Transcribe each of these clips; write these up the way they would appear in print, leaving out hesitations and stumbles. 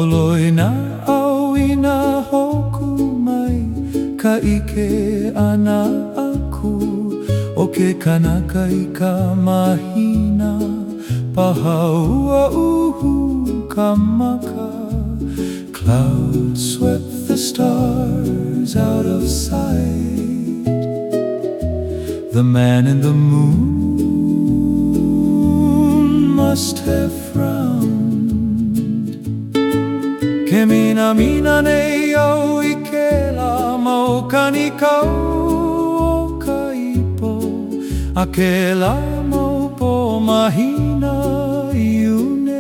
Holoi na awi na hoku mai ka ike ana aku o ke kanaka I ka mahina pahaua uhu ka maka. Clouds swept the stars out of sight. The man in the moon must have frowned. Ke mina mina nei au I ke la maukani kau o ka ipo. A ke la maupo mahina iune.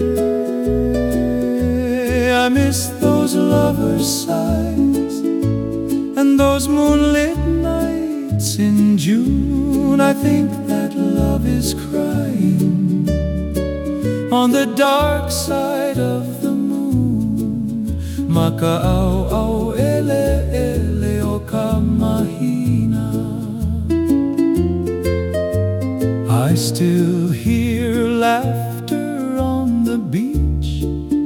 I miss those lovers' sighs and those moonlit nights in June. I think that love is crying on the dark side of the moon. Maka'au au ele ele o ka mahina. I still hear laughter on the beach,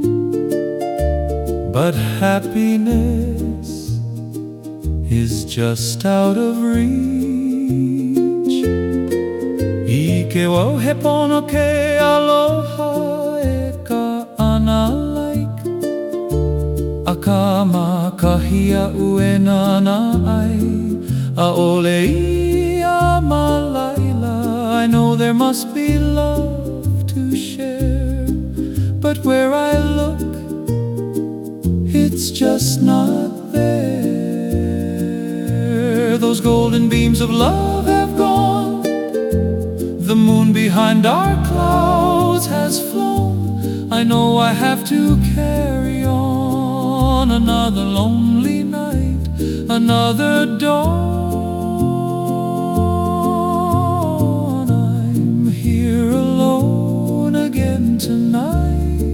but happiness is just out of reach. Ike wau he pono ke aloha e ka ana like. A ka makahia ue nana ai a ole ia malaila. I know there must be love to share, but where I look it's just not there. Those golden beams of love have gone. The moon behind our clouds has flown. I know I have to carry on. Another lonely night, another dawn. I'm here alone again tonight.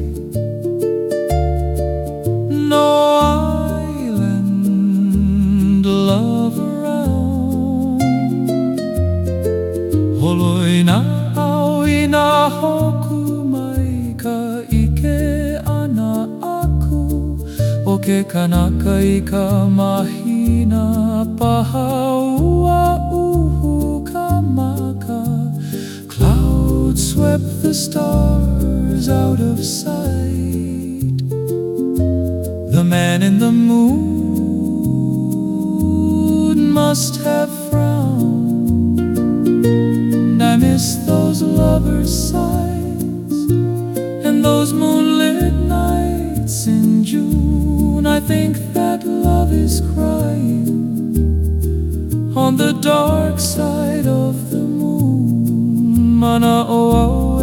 No island love around. Holoi na awi na hoku mai ka ike ana aku o ke kanaka I ka mahina pahaua uhu ka maka. Clouds swept the stars out of sight. The man in the moon must have frowned. I miss those lovers' sighs and those moonlit nights in June. I think that love is crying on the dark side of the moon. Mana o